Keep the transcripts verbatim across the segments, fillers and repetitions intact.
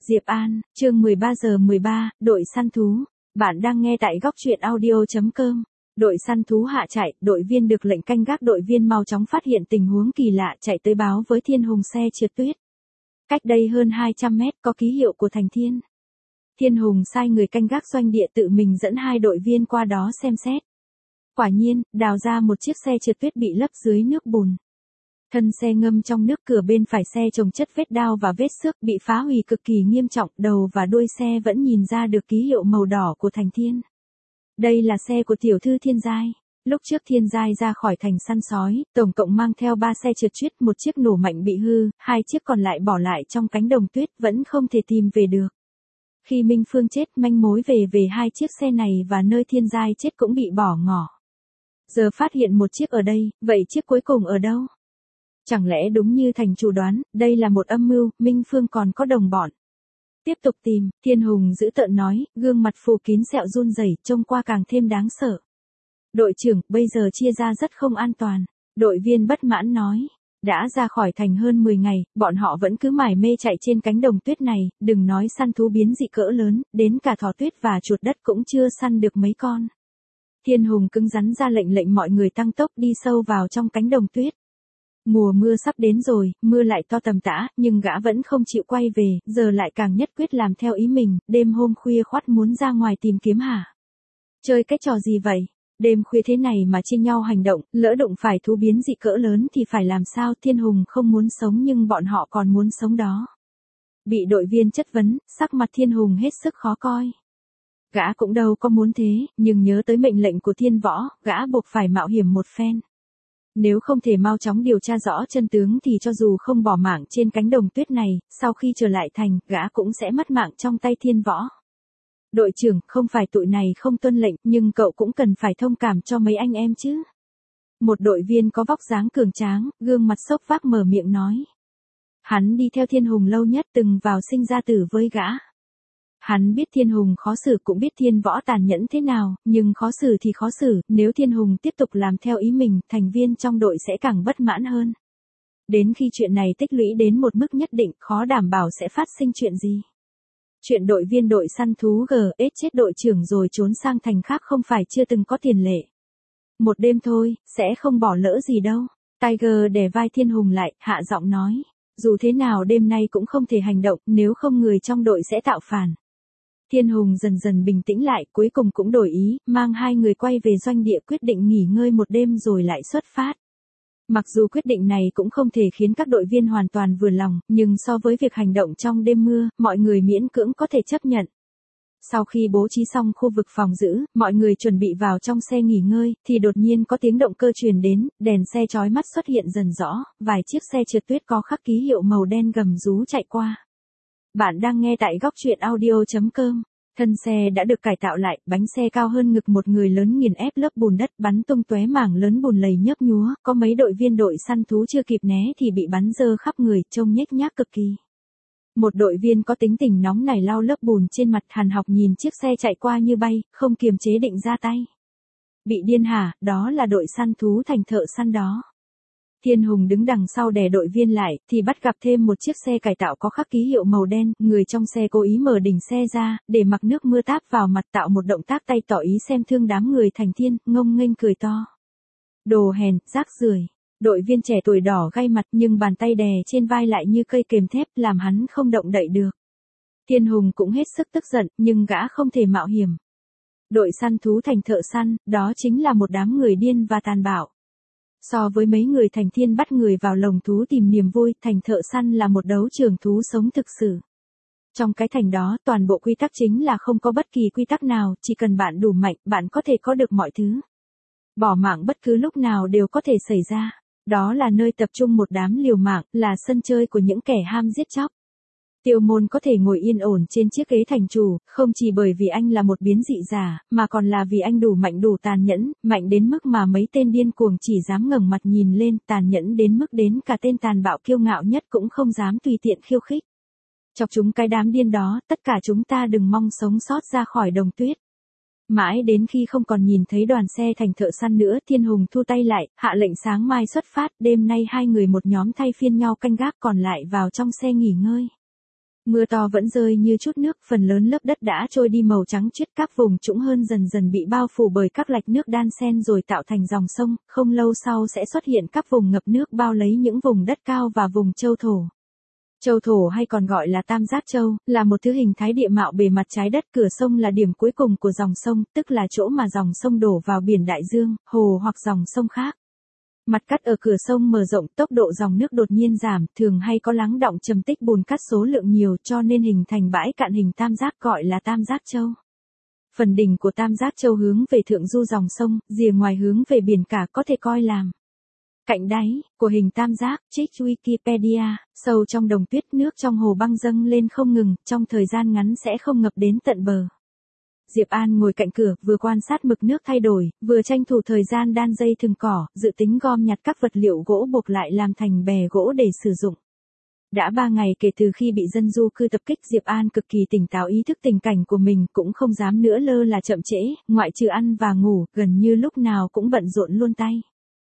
Diệp An, chương mười ba giờ mười ba, đội săn thú. Bạn đang nghe tại góc truyện audio chấm com. Đội săn thú hạ chạy, đội viên được lệnh canh gác, đội viên mau chóng phát hiện tình huống kỳ lạ, chạy tới báo với Thiên Hùng xe trượt tuyết. Cách đây hơn hai trăm mét có ký hiệu của Thành Thiên. Thiên Hùng sai người canh gác doanh địa tự mình dẫn hai đội viên qua đó xem xét. Quả nhiên, đào ra một chiếc xe trượt tuyết bị lấp dưới nước bùn. Thân xe ngâm trong nước, cửa bên phải xe chồng chất vết đao và vết xước, bị phá hủy cực kỳ nghiêm trọng, đầu và đuôi xe vẫn nhìn ra được ký hiệu màu đỏ của Thành Thiên. Đây là xe của tiểu thư Thiên Giai. Lúc trước Thiên Giai ra khỏi thành săn sói, tổng cộng mang theo ba xe trượt tuyết, một chiếc nổ mạnh bị hư, hai chiếc còn lại bỏ lại trong cánh đồng tuyết, vẫn không thể tìm về được. Khi Minh Phương chết, manh mối về về hai chiếc xe này và nơi Thiên Giai chết cũng bị bỏ ngỏ. Giờ phát hiện một chiếc ở đây, vậy chiếc cuối cùng ở đâu? Chẳng lẽ đúng như thành chủ đoán, đây là một âm mưu, Minh Phương còn có đồng bọn. Tiếp tục tìm, Thiên Hùng dữ tợn nói, gương mặt phủ kín sẹo run rẩy, trông qua càng thêm đáng sợ. Đội trưởng, bây giờ chia ra rất không an toàn. Đội viên bất mãn nói, đã ra khỏi thành hơn mười ngày, bọn họ vẫn cứ mải mê chạy trên cánh đồng tuyết này, đừng nói săn thú biến dị cỡ lớn, đến cả thỏ tuyết và chuột đất cũng chưa săn được mấy con. Thiên Hùng cứng rắn ra lệnh lệnh mọi người tăng tốc đi sâu vào trong cánh đồng tuyết. Mùa mưa sắp đến rồi, mưa lại to tầm tã, nhưng gã vẫn không chịu quay về, giờ lại càng nhất quyết làm theo ý mình, đêm hôm khuya khoắt muốn ra ngoài tìm kiếm hả? Chơi cái trò gì vậy? Đêm khuya thế này mà chia nhau hành động, lỡ đụng phải thú biến dị cỡ lớn thì phải làm sao? Thiên Hùng không muốn sống nhưng bọn họ còn muốn sống đó. Bị đội viên chất vấn, sắc mặt Thiên Hùng hết sức khó coi. Gã cũng đâu có muốn thế, nhưng nhớ tới mệnh lệnh của Thiên Võ, gã buộc phải mạo hiểm một phen. Nếu không thể mau chóng điều tra rõ chân tướng thì cho dù không bỏ mạng trên cánh đồng tuyết này, sau khi trở lại thành, gã cũng sẽ mất mạng trong tay Thiên Võ. Đội trưởng, không phải tụi này không tuân lệnh, nhưng cậu cũng cần phải thông cảm cho mấy anh em chứ. Một đội viên có vóc dáng cường tráng, gương mặt sốc vác mở miệng nói. Hắn đi theo Thiên Hùng lâu nhất, từng vào sinh ra tử với gã. Hắn biết Thiên Hùng khó xử, cũng biết Thiên Võ tàn nhẫn thế nào, nhưng khó xử thì khó xử, nếu Thiên Hùng tiếp tục làm theo ý mình, thành viên trong đội sẽ càng bất mãn hơn. Đến khi chuyện này tích lũy đến một mức nhất định, khó đảm bảo sẽ phát sinh chuyện gì. Chuyện đội viên đội săn thú G S chết đội trưởng rồi trốn sang thành khác không phải chưa từng có tiền lệ. Một đêm thôi, sẽ không bỏ lỡ gì đâu. Tiger đè vai Thiên Hùng lại, hạ giọng nói. Dù thế nào đêm nay cũng không thể hành động, nếu không người trong đội sẽ tạo phản. Thiên Hùng dần dần bình tĩnh lại, cuối cùng cũng đổi ý, mang hai người quay về doanh địa, quyết định nghỉ ngơi một đêm rồi lại xuất phát. Mặc dù quyết định này cũng không thể khiến các đội viên hoàn toàn vừa lòng, nhưng so với việc hành động trong đêm mưa, mọi người miễn cưỡng có thể chấp nhận. Sau khi bố trí xong khu vực phòng giữ, mọi người chuẩn bị vào trong xe nghỉ ngơi, thì đột nhiên có tiếng động cơ truyền đến, đèn xe chói mắt xuất hiện dần rõ, vài chiếc xe trượt tuyết có khắc ký hiệu màu đen gầm rú chạy qua. Bạn đang nghe tại góc truyện audio chấm com. Thân xe đã được cải tạo lại, bánh xe cao hơn ngực một người lớn nghiền ép lớp bùn đất, bắn tung tóe mảng lớn bùn lầy nhấp nhúa, có mấy đội viên đội săn thú chưa kịp né thì bị bắn dơ khắp người, trông nhếch nhác cực kỳ. Một đội viên có tính tình nóng nảy lau lớp bùn trên mặt, hàn học nhìn chiếc xe chạy qua như bay, không kiềm chế định ra tay. Bị điên hả? Đó là đội săn thú thành thợ săn đó. Thiên Hùng đứng đằng sau đè đội viên lại, thì bắt gặp thêm một chiếc xe cải tạo có khắc ký hiệu màu đen, người trong xe cố ý mở đỉnh xe ra, để mặc nước mưa táp vào mặt, tạo một động tác tay tỏ ý xem thương đám người Thành Thiên, ngông nghênh cười to. Đồ hèn, rác rưởi. Đội viên trẻ tuổi đỏ gay mặt nhưng bàn tay đè trên vai lại như cây kềm thép, làm hắn không động đậy được. Thiên Hùng cũng hết sức tức giận, nhưng gã không thể mạo hiểm. Đội săn thú thành thợ săn, đó chính là một đám người điên và tàn bạo. So với mấy người Thành Thiên bắt người vào lồng thú tìm niềm vui, thành thợ săn là một đấu trường thú sống thực sự. Trong cái thành đó, toàn bộ quy tắc chính là không có bất kỳ quy tắc nào, chỉ cần bạn đủ mạnh, bạn có thể có được mọi thứ. Bỏ mạng bất cứ lúc nào đều có thể xảy ra. Đó là nơi tập trung một đám liều mạng, là sân chơi của những kẻ ham giết chóc. Tiêu Môn có thể ngồi yên ổn trên chiếc ghế thành chủ, không chỉ bởi vì anh là một biến dị giả, mà còn là vì anh đủ mạnh đủ tàn nhẫn, mạnh đến mức mà mấy tên điên cuồng chỉ dám ngẩng mặt nhìn lên, tàn nhẫn đến mức đến cả tên tàn bạo kiêu ngạo nhất cũng không dám tùy tiện khiêu khích. Chọc chúng cái đám điên đó, tất cả chúng ta đừng mong sống sót ra khỏi đồng tuyết. Mãi đến khi không còn nhìn thấy đoàn xe thành thợ săn nữa, Thiên Hùng thu tay lại, hạ lệnh sáng mai xuất phát, đêm nay hai người một nhóm thay phiên nhau canh gác, còn lại vào trong xe nghỉ ngơi. Mưa to vẫn rơi như chút nước, phần lớn lớp đất đã trôi đi màu trắng triết, các vùng trũng hơn dần dần bị bao phủ bởi các lạch nước đan xen rồi tạo thành dòng sông, không lâu sau sẽ xuất hiện các vùng ngập nước bao lấy những vùng đất cao và vùng châu thổ. Châu thổ hay còn gọi là tam giác châu, là một thứ hình thái địa mạo bề mặt trái đất, cửa sông là điểm cuối cùng của dòng sông, tức là chỗ mà dòng sông đổ vào biển đại dương, hồ hoặc dòng sông khác. Mặt cắt ở cửa sông mở rộng, tốc độ dòng nước đột nhiên giảm, thường hay có lắng đọng trầm tích bùn cát số lượng nhiều cho nên hình thành bãi cạn hình tam giác gọi là tam giác châu. Phần đỉnh của tam giác châu hướng về thượng du dòng sông, rìa ngoài hướng về biển cả, có thể coi làm cạnh đáy của hình tam giác. Trích Wikipedia, sâu trong đồng tuyết, nước trong hồ băng dâng lên không ngừng, trong thời gian ngắn sẽ không ngập đến tận bờ. Diệp An ngồi cạnh cửa, vừa quan sát mực nước thay đổi, vừa tranh thủ thời gian đan dây thừng cỏ, dự tính gom nhặt các vật liệu gỗ buộc lại làm thành bè gỗ để sử dụng. Đã ba ngày kể từ khi bị dân du cư tập kích, Diệp An cực kỳ tỉnh táo, ý thức tình cảnh của mình, cũng không dám nữa lơ là chậm trễ, ngoại trừ ăn và ngủ, gần như lúc nào cũng bận rộn luôn tay.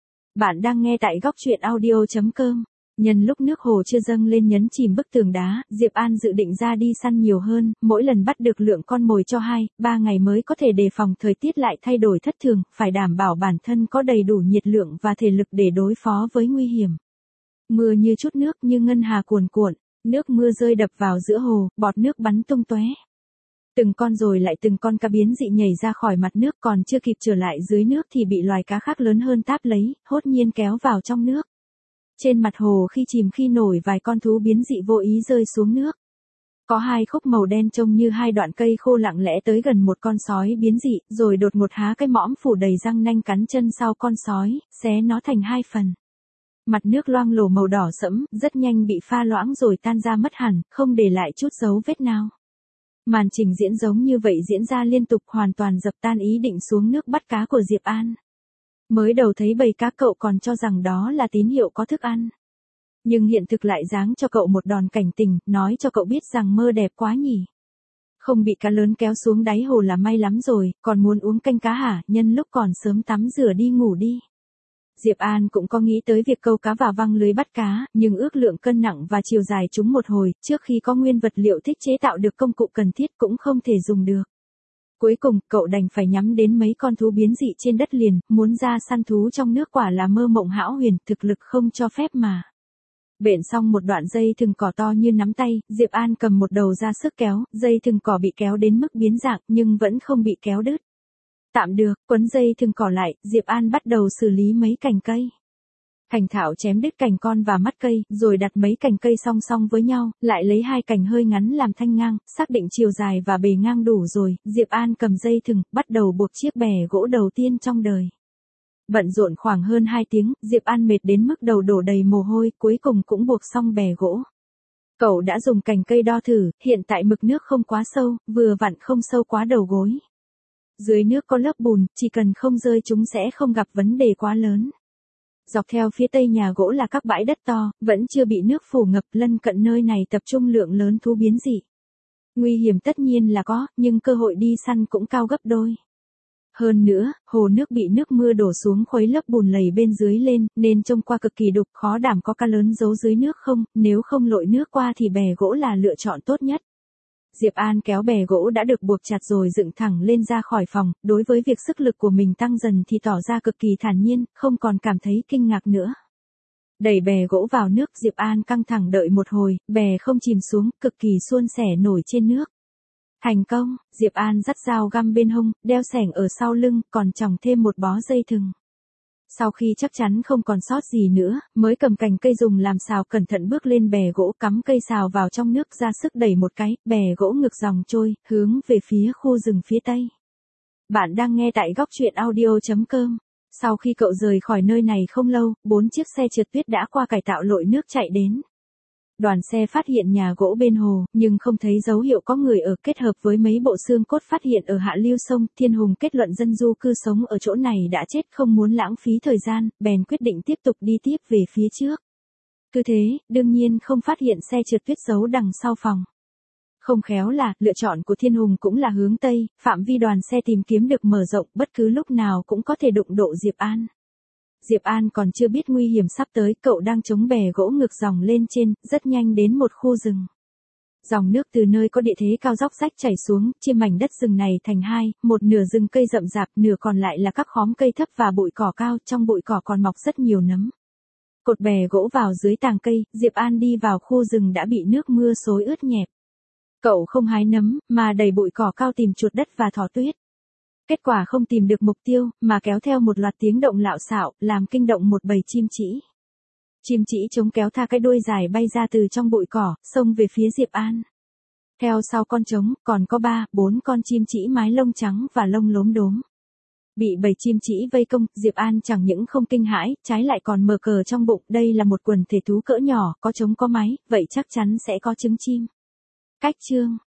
Bạn đang nghe tại góc truyện audio chấm com. Nhân lúc nước hồ chưa dâng lên nhấn chìm bức tường đá, Diệp An dự định ra đi săn nhiều hơn, mỗi lần bắt được lượng con mồi cho hai, ba ngày mới có thể đề phòng thời tiết lại thay đổi thất thường, phải đảm bảo bản thân có đầy đủ nhiệt lượng và thể lực để đối phó với nguy hiểm. Mưa như chút nước, như ngân hà cuồn cuộn, nước mưa rơi đập vào giữa hồ, bọt nước bắn tung tóe. Từng con rồi lại từng con cá biến dị nhảy ra khỏi mặt nước, còn chưa kịp trở lại dưới nước thì bị loài cá khác lớn hơn táp lấy, hốt nhiên kéo vào trong nước. Trên mặt hồ khi chìm khi nổi, vài con thú biến dị vô ý rơi xuống nước. Có hai khúc màu đen trông như hai đoạn cây khô lặng lẽ tới gần một con sói biến dị, rồi đột ngột há cái mõm phủ đầy răng nanh cắn chân sau con sói, xé nó thành hai phần. Mặt nước loang lổ màu đỏ sẫm, rất nhanh bị pha loãng rồi tan ra mất hẳn, không để lại chút dấu vết nào. Màn trình diễn giống như vậy diễn ra liên tục, hoàn toàn dập tan ý định xuống nước bắt cá của Diệp An. Mới đầu thấy bầy cá cậu còn cho rằng đó là tín hiệu có thức ăn. Nhưng hiện thực lại giáng cho cậu một đòn cảnh tỉnh, nói cho cậu biết rằng mơ đẹp quá nhỉ. Không bị cá lớn kéo xuống đáy hồ là may lắm rồi, còn muốn uống canh cá hả, nhân lúc còn sớm tắm rửa đi ngủ đi. Diệp An cũng có nghĩ tới việc câu cá và văng lưới bắt cá, nhưng ước lượng cân nặng và chiều dài chúng một hồi, trước khi có nguyên vật liệu thích chế tạo được công cụ cần thiết cũng không thể dùng được. Cuối cùng, cậu đành phải nhắm đến mấy con thú biến dị trên đất liền, muốn ra săn thú trong nước quả là mơ mộng hão huyền, thực lực không cho phép mà. Bện xong một đoạn dây thừng cỏ to như nắm tay, Diệp An cầm một đầu ra sức kéo, dây thừng cỏ bị kéo đến mức biến dạng nhưng vẫn không bị kéo đứt. Tạm được, quấn dây thừng cỏ lại, Diệp An bắt đầu xử lý mấy cành cây. Thành thạo chém đứt cành con và mắt cây, rồi đặt mấy cành cây song song với nhau, lại lấy hai cành hơi ngắn làm thanh ngang, xác định chiều dài và bề ngang đủ rồi, Diệp An cầm dây thừng, bắt đầu buộc chiếc bè gỗ đầu tiên trong đời. Bận rộn khoảng hơn hai tiếng, Diệp An mệt đến mức đầu đổ đầy mồ hôi, cuối cùng cũng buộc xong bè gỗ. Cậu đã dùng cành cây đo thử, hiện tại mực nước không quá sâu, vừa vặn không sâu quá đầu gối. Dưới nước có lớp bùn, chỉ cần không rơi chúng sẽ không gặp vấn đề quá lớn. Dọc theo phía tây nhà gỗ là các bãi đất to, vẫn chưa bị nước phủ ngập, lân cận nơi này tập trung lượng lớn thú biến dị. Nguy hiểm tất nhiên là có, nhưng cơ hội đi săn cũng cao gấp đôi. Hơn nữa, hồ nước bị nước mưa đổ xuống khuấy lớp bùn lầy bên dưới lên, nên trông qua cực kỳ đục, khó đảm có cá lớn giấu dưới nước không, nếu không lội nước qua thì bè gỗ là lựa chọn tốt nhất. Diệp An kéo bè gỗ đã được buộc chặt rồi dựng thẳng lên ra khỏi phòng, đối với việc sức lực của mình tăng dần thì tỏ ra cực kỳ thản nhiên, không còn cảm thấy kinh ngạc nữa. Đẩy bè gỗ vào nước, Diệp An căng thẳng đợi một hồi, bè không chìm xuống, cực kỳ suôn sẻ nổi trên nước. Thành công, Diệp An dắt dao găm bên hông, đeo xẻng ở sau lưng, còn chòng thêm một bó dây thừng. Sau khi chắc chắn không còn sót gì nữa, mới cầm cành cây dùng làm sào cẩn thận bước lên bè gỗ, cắm cây sào vào trong nước, ra sức đẩy một cái, bè gỗ ngược dòng trôi, hướng về phía khu rừng phía tây. Bạn đang nghe tại góc truyện audio chấm com. Sau khi cậu rời khỏi nơi này không lâu, bốn chiếc xe trượt tuyết đã qua cải tạo lội nước chạy đến. Đoàn xe phát hiện nhà gỗ bên hồ, nhưng không thấy dấu hiệu có người ở, kết hợp với mấy bộ xương cốt phát hiện ở hạ lưu sông, Thiên Hùng kết luận dân du cư sống ở chỗ này đã chết, không muốn lãng phí thời gian, bèn quyết định tiếp tục đi tiếp về phía trước. Cứ thế, đương nhiên không phát hiện xe trượt tuyết giấu đằng sau phòng. Không khéo là, lựa chọn của Thiên Hùng cũng là hướng Tây, phạm vi đoàn xe tìm kiếm được mở rộng, bất cứ lúc nào cũng có thể đụng độ Diệp An. Diệp An còn chưa biết nguy hiểm sắp tới, cậu đang chống bè gỗ ngược dòng lên trên, rất nhanh đến một khu rừng. Dòng nước từ nơi có địa thế cao dốc rách chảy xuống, chia mảnh đất rừng này thành hai, một nửa rừng cây rậm rạp, nửa còn lại là các khóm cây thấp và bụi cỏ cao, trong bụi cỏ còn mọc rất nhiều nấm. Cột bè gỗ vào dưới tàng cây, Diệp An đi vào khu rừng đã bị nước mưa xối ướt nhẹp. Cậu không hái nấm, mà đầy bụi cỏ cao tìm chuột đất và thỏ tuyết. Kết quả không tìm được mục tiêu, mà kéo theo một loạt tiếng động lạo xạo, làm kinh động một bầy chim trĩ. Chim trĩ chống kéo tha cái đuôi dài bay ra từ trong bụi cỏ, xông về phía Diệp An. Theo sau con trống, còn có ba, bốn con chim trĩ mái lông trắng và lông lốm đốm. Bị bầy chim trĩ vây công, Diệp An chẳng những không kinh hãi, trái lại còn mở cờ trong bụng, đây là một quần thể thú cỡ nhỏ, có trống có máy, vậy chắc chắn sẽ có trứng chim. Cách chương